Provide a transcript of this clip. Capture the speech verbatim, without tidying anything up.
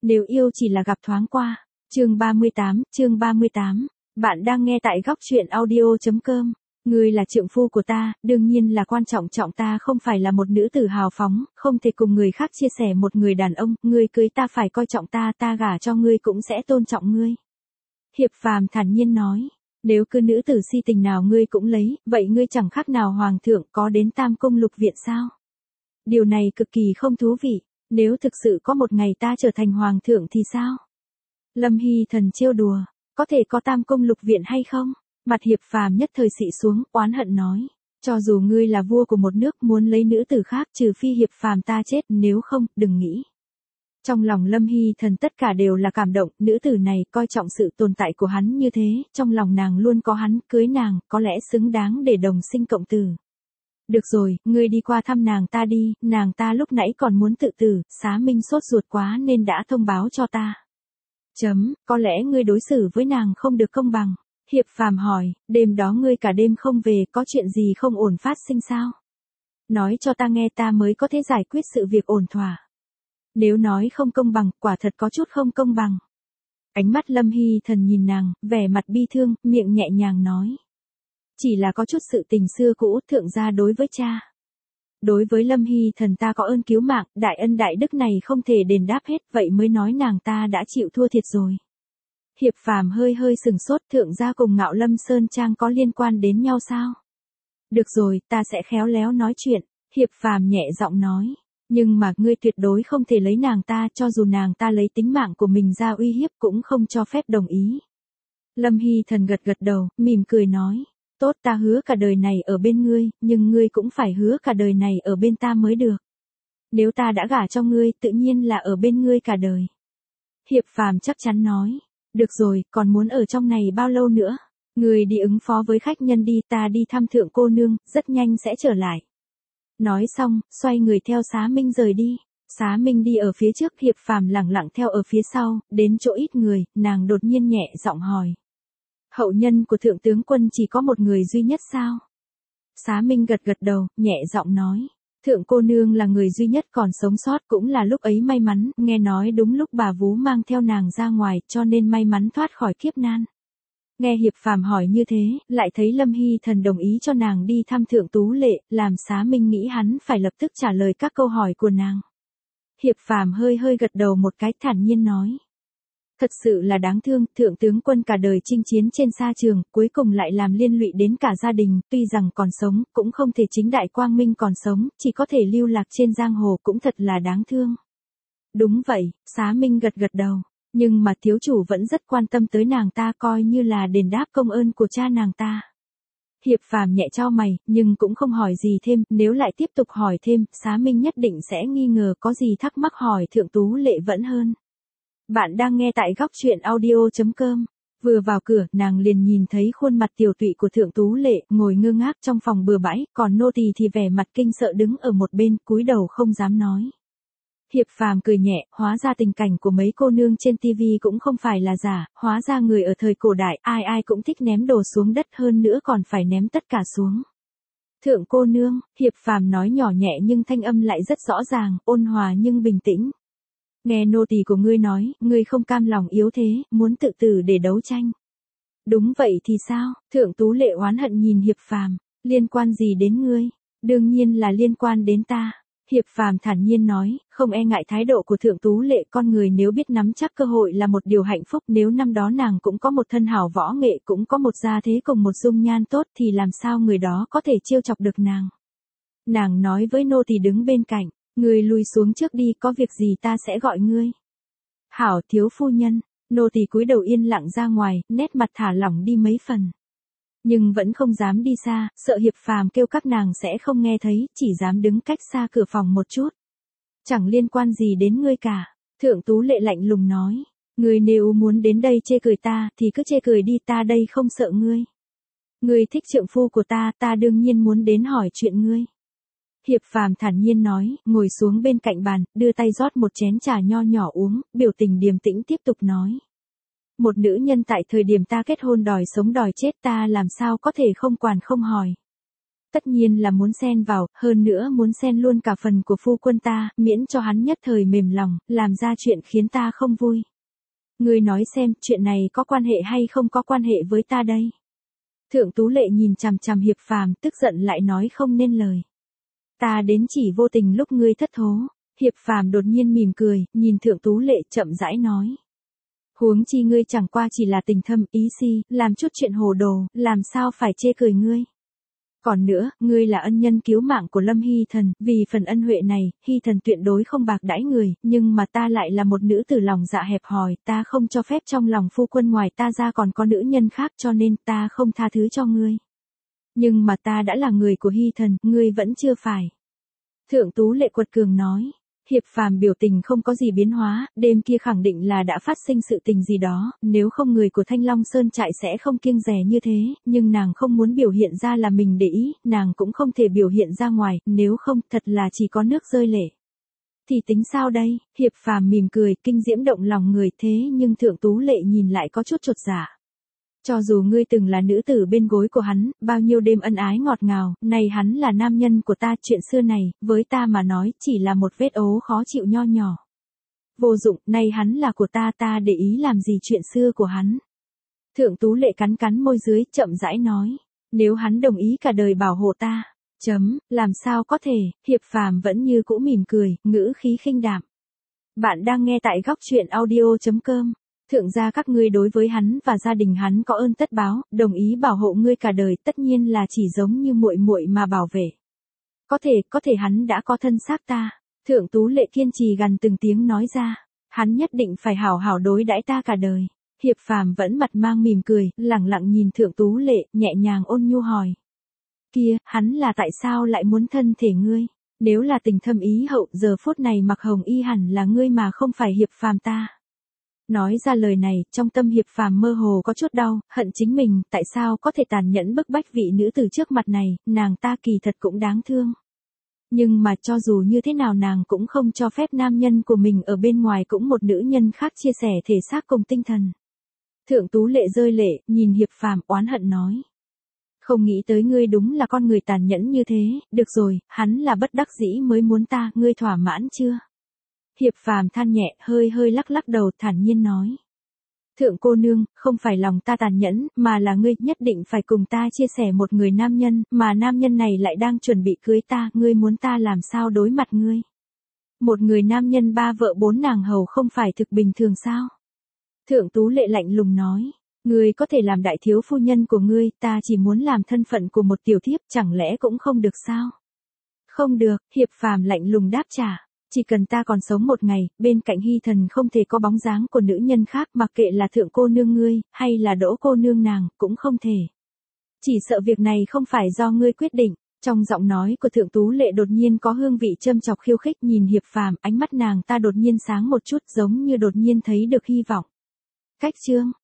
Nếu yêu chỉ là gặp thoáng qua. Chương ba mươi tám, chương ba mươi tám. Bạn đang nghe tại góc truyện audio chấm com. Ngươi là trượng phu của ta, đương nhiên là quan trọng trọng ta không phải là một nữ tử hào phóng, không thể cùng người khác chia sẻ một người đàn ông, ngươi cưới ta phải coi trọng ta, ta gả cho ngươi cũng sẽ tôn trọng ngươi. Hiệp Phàm thản nhiên nói, nếu cứ nữ tử si tình nào ngươi cũng lấy, vậy ngươi chẳng khác nào hoàng thượng có đến tam cung lục viện sao? Điều này cực kỳ không thú vị, nếu thực sự có một ngày ta trở thành hoàng thượng thì sao? Lâm Hy Thần trêu đùa, có thể có tam cung lục viện hay không? Mặt Hiệp Phàm nhất thời xị xuống, oán hận nói, cho dù ngươi là vua của một nước muốn lấy nữ tử khác trừ phi Hiệp Phàm ta chết, nếu không, đừng nghĩ. Trong lòng Lâm Hy Thần tất cả đều là cảm động, nữ tử này coi trọng sự tồn tại của hắn như thế, trong lòng nàng luôn có hắn, cưới nàng, có lẽ xứng đáng để đồng sinh cộng tử. Được rồi, ngươi đi qua thăm nàng ta đi, nàng ta lúc nãy còn muốn tự tử, Xá Minh sốt ruột quá nên đã thông báo cho ta. Chấm, có lẽ ngươi đối xử với nàng không được công bằng. Hiệp Phàm hỏi, đêm đó ngươi cả đêm không về, có chuyện gì không ổn phát sinh sao? Nói cho ta nghe ta mới có thể giải quyết sự việc ổn thỏa. Nếu nói không công bằng, quả thật có chút không công bằng. Ánh mắt Lâm Hy Thần nhìn nàng, vẻ mặt bi thương, miệng nhẹ nhàng nói. Chỉ là có chút sự tình xưa cũ, thượng gia đối với cha. Đối với Lâm Hy Thần ta có ơn cứu mạng, đại ân đại đức này không thể đền đáp hết, vậy mới nói nàng ta đã chịu thua thiệt rồi. Hiệp Phàm hơi hơi sừng sốt, thượng gia cùng Ngạo Lâm Sơn Trang có liên quan đến nhau sao? Được rồi, ta sẽ khéo léo nói chuyện, Hiệp Phàm nhẹ giọng nói. Nhưng mà ngươi tuyệt đối không thể lấy nàng ta, cho dù nàng ta lấy tính mạng của mình ra uy hiếp cũng không cho phép đồng ý. Lâm Hy Thần gật gật đầu, mỉm cười nói. Tốt, ta hứa cả đời này ở bên ngươi, nhưng ngươi cũng phải hứa cả đời này ở bên ta mới được. Nếu ta đã gả cho ngươi, tự nhiên là ở bên ngươi cả đời. Hiệp Phàm chắc chắn nói. Được rồi, còn muốn ở trong này bao lâu nữa? Ngươi đi ứng phó với khách nhân đi, ta đi thăm thượng cô nương, rất nhanh sẽ trở lại. Nói xong, xoay người theo Xá Minh rời đi. Xá Minh đi ở phía trước, Hiệp Phàm lẳng lặng theo ở phía sau, đến chỗ ít người, nàng đột nhiên nhẹ giọng hỏi. Hậu nhân của thượng tướng quân chỉ có một người duy nhất sao? Xá Minh gật gật đầu, nhẹ giọng nói. Thượng cô nương là người duy nhất còn sống sót, cũng là lúc ấy may mắn, nghe nói đúng lúc bà vú mang theo nàng ra ngoài, cho nên may mắn thoát khỏi kiếp nan. Nghe Hiệp Phàm hỏi như thế, lại thấy Lâm Hy Thần đồng ý cho nàng đi thăm thượng tú lệ, làm Xá Minh nghĩ hắn phải lập tức trả lời các câu hỏi của nàng. Hiệp Phàm hơi hơi gật đầu một cái, thản nhiên nói. Thật sự là đáng thương, thượng tướng quân cả đời chinh chiến trên sa trường, cuối cùng lại làm liên lụy đến cả gia đình, tuy rằng còn sống, cũng không thể chính đại quang minh còn sống, chỉ có thể lưu lạc trên giang hồ, cũng thật là đáng thương. Đúng vậy, Xá Minh gật gật đầu, nhưng mà thiếu chủ vẫn rất quan tâm tới nàng ta, coi như là đền đáp công ơn của cha nàng ta. Hiệp Phàm nhẹ chau mày, nhưng cũng không hỏi gì thêm, nếu lại tiếp tục hỏi thêm, Xá Minh nhất định sẽ nghi ngờ có gì thắc mắc hỏi thượng tú lệ vẫn hơn. Bạn đang nghe tại góc truyện audio chấm com. Vừa vào cửa, nàng liền nhìn thấy khuôn mặt tiều tụy của thượng tú lệ, ngồi ngơ ngác trong phòng bừa bãi, còn nô tỳ thì vẻ mặt kinh sợ đứng ở một bên, cúi đầu không dám nói. Hiệp Phàm cười nhẹ, hóa ra tình cảnh của mấy cô nương trên tivi cũng không phải là giả, hóa ra người ở thời cổ đại, ai ai cũng thích ném đồ xuống đất, hơn nữa còn phải ném tất cả xuống. Thượng cô nương, Hiệp Phàm nói nhỏ nhẹ nhưng thanh âm lại rất rõ ràng, ôn hòa nhưng bình tĩnh. Nghe nô tỳ của ngươi nói, ngươi không cam lòng yếu thế, muốn tự tử để đấu tranh. Đúng vậy thì sao? Thượng tú lệ oán hận nhìn Hiệp Phàm, liên quan gì đến ngươi? Đương nhiên là liên quan đến ta. Hiệp Phàm thản nhiên nói, không e ngại thái độ của thượng tú lệ, con người nếu biết nắm chắc cơ hội là một điều hạnh phúc, nếu năm đó nàng cũng có một thân hảo võ nghệ, cũng có một gia thế cùng một dung nhan tốt thì làm sao người đó có thể trêu chọc được nàng. Nàng nói với nô tỳ đứng bên cạnh. Ngươi lùi xuống trước đi, có việc gì ta sẽ gọi ngươi. Hảo thiếu phu nhân, nô tỳ cúi đầu yên lặng ra ngoài, nét mặt thả lỏng đi mấy phần. Nhưng vẫn không dám đi xa, sợ Hiệp Phàm kêu các nàng sẽ không nghe thấy, chỉ dám đứng cách xa cửa phòng một chút. Chẳng liên quan gì đến ngươi cả, thượng tú lệ lạnh lùng nói. Ngươi nếu muốn đến đây chê cười ta, thì cứ chê cười đi, ta đây không sợ ngươi. Ngươi thích trượng phu của ta, ta đương nhiên muốn đến hỏi chuyện ngươi. Hiệp Phàm thản nhiên nói, ngồi xuống bên cạnh bàn, đưa tay rót một chén trà nho nhỏ uống, biểu tình điềm tĩnh tiếp tục nói. Một nữ nhân tại thời điểm ta kết hôn đòi sống đòi chết, ta làm sao có thể không quản không hỏi. tất nhiên là muốn xen vào, hơn nữa muốn xen luôn cả phần của phu quân ta, miễn cho hắn nhất thời mềm lòng, làm ra chuyện khiến ta không vui. Ngươi nói xem, chuyện này có quan hệ hay không có quan hệ với ta đây? Thượng Tú Lệ nhìn chằm chằm Hiệp Phàm, tức giận lại nói không nên lời. Ta đến chỉ vô tình lúc ngươi thất thố. Hiệp Phàm đột nhiên mỉm cười, nhìn Thượng Tú Lệ chậm rãi nói. Huống chi ngươi chẳng qua chỉ là tình thâm ý si, làm chút chuyện hồ đồ, làm sao phải chê cười ngươi. Còn nữa, ngươi là ân nhân cứu mạng của Lâm Hy Thần, vì phần ân huệ này, Hy Thần tuyệt đối không bạc đãi người, nhưng mà ta lại là một nữ tử lòng dạ hẹp hòi, ta không cho phép trong lòng phu quân ngoài ta ra còn có nữ nhân khác cho nên ta không tha thứ cho ngươi. Nhưng mà ta đã là người của Hy Thần, ngươi vẫn chưa phải. Thượng Tú Lệ quật cường nói. Hiệp Phàm biểu tình không có gì biến hóa, đêm kia khẳng định là đã phát sinh sự tình gì đó, nếu không người của Thanh Long Sơn trại sẽ không kiêng dè như thế, nhưng nàng không muốn biểu hiện ra là mình để ý, nàng cũng không thể biểu hiện ra ngoài, nếu không thật là chỉ có nước rơi lệ. Thì tính sao đây? Hiệp Phàm mỉm cười, kinh diễm động lòng người thế nhưng Thượng Tú Lệ nhìn lại có chút chột dạ. Cho dù ngươi từng là nữ tử bên gối của hắn, bao nhiêu đêm ân ái ngọt ngào, này hắn là nam nhân của ta, chuyện xưa này, với ta mà nói, chỉ là một vết ố khó chịu nho nhỏ. Vô dụng, này hắn là của ta, ta để ý làm gì chuyện xưa của hắn. Thượng Tú Lệ cắn cắn môi dưới, chậm rãi nói, nếu hắn đồng ý cả đời bảo hộ ta, chấm, làm sao có thể, Hiệp Phàm vẫn như cũ mỉm cười, ngữ khí khinh đạm. Bạn đang nghe tại góc truyện audio chấm com. Thượng gia các ngươi đối với hắn và gia đình hắn có ơn tất báo, đồng ý bảo hộ ngươi cả đời, tất nhiên là chỉ giống như muội muội mà bảo vệ. Có thể, có thể hắn đã có thân xác ta. Thượng Tú Lệ kiên trì gằn từng tiếng nói ra, hắn nhất định phải hảo hảo đối đãi ta cả đời. Hiệp Phàm vẫn mặt mang mỉm cười, lẳng lặng nhìn Thượng Tú Lệ, nhẹ nhàng ôn nhu hỏi. Kia, hắn là tại sao lại muốn thân thể ngươi? Nếu là tình thâm ý hậu, giờ phút này Mặc Hồng Y hẳn là ngươi mà không phải Hiệp Phàm ta. Nói ra lời này, trong tâm Hiệp Phàm mơ hồ có chút đau, hận chính mình, tại sao có thể tàn nhẫn bức bách vị nữ tử trước mặt này, nàng ta kỳ thật cũng đáng thương. Nhưng mà cho dù như thế nào nàng cũng không cho phép nam nhân của mình ở bên ngoài cũng một nữ nhân khác chia sẻ thể xác cùng tinh thần. Thượng Tú Lệ rơi lệ, nhìn Hiệp Phàm oán hận nói. Không nghĩ tới ngươi đúng là con người tàn nhẫn như thế, được rồi, hắn là bất đắc dĩ mới muốn ta, ngươi thỏa mãn chưa? Hiệp Phàm than nhẹ, hơi hơi lắc lắc đầu, thản nhiên nói. Thượng cô nương, không phải lòng ta tàn nhẫn, mà là ngươi nhất định phải cùng ta chia sẻ một người nam nhân, mà nam nhân này lại đang chuẩn bị cưới ta, ngươi muốn ta làm sao đối mặt ngươi? Một người nam nhân ba vợ bốn nàng hầu không phải thực bình thường sao? Thượng Tú Lệ lạnh lùng nói. Ngươi có thể làm đại thiếu phu nhân của ngươi, ta chỉ muốn làm thân phận của một tiểu thiếp, chẳng lẽ cũng không được sao? Không được, Hiệp Phàm lạnh lùng đáp trả. Chỉ cần ta còn sống một ngày, bên cạnh Hy Thần không thể có bóng dáng của nữ nhân khác, mặc kệ là Thượng cô nương ngươi, hay là Đỗ cô nương nàng, cũng không thể. Chỉ sợ việc này không phải do ngươi quyết định. Trong giọng nói của Thượng Tú Lệ đột nhiên có hương vị châm chọc khiêu khích, nhìn Hiệp Phàm, ánh mắt nàng ta đột nhiên sáng một chút, giống như đột nhiên thấy được hy vọng. Cách chương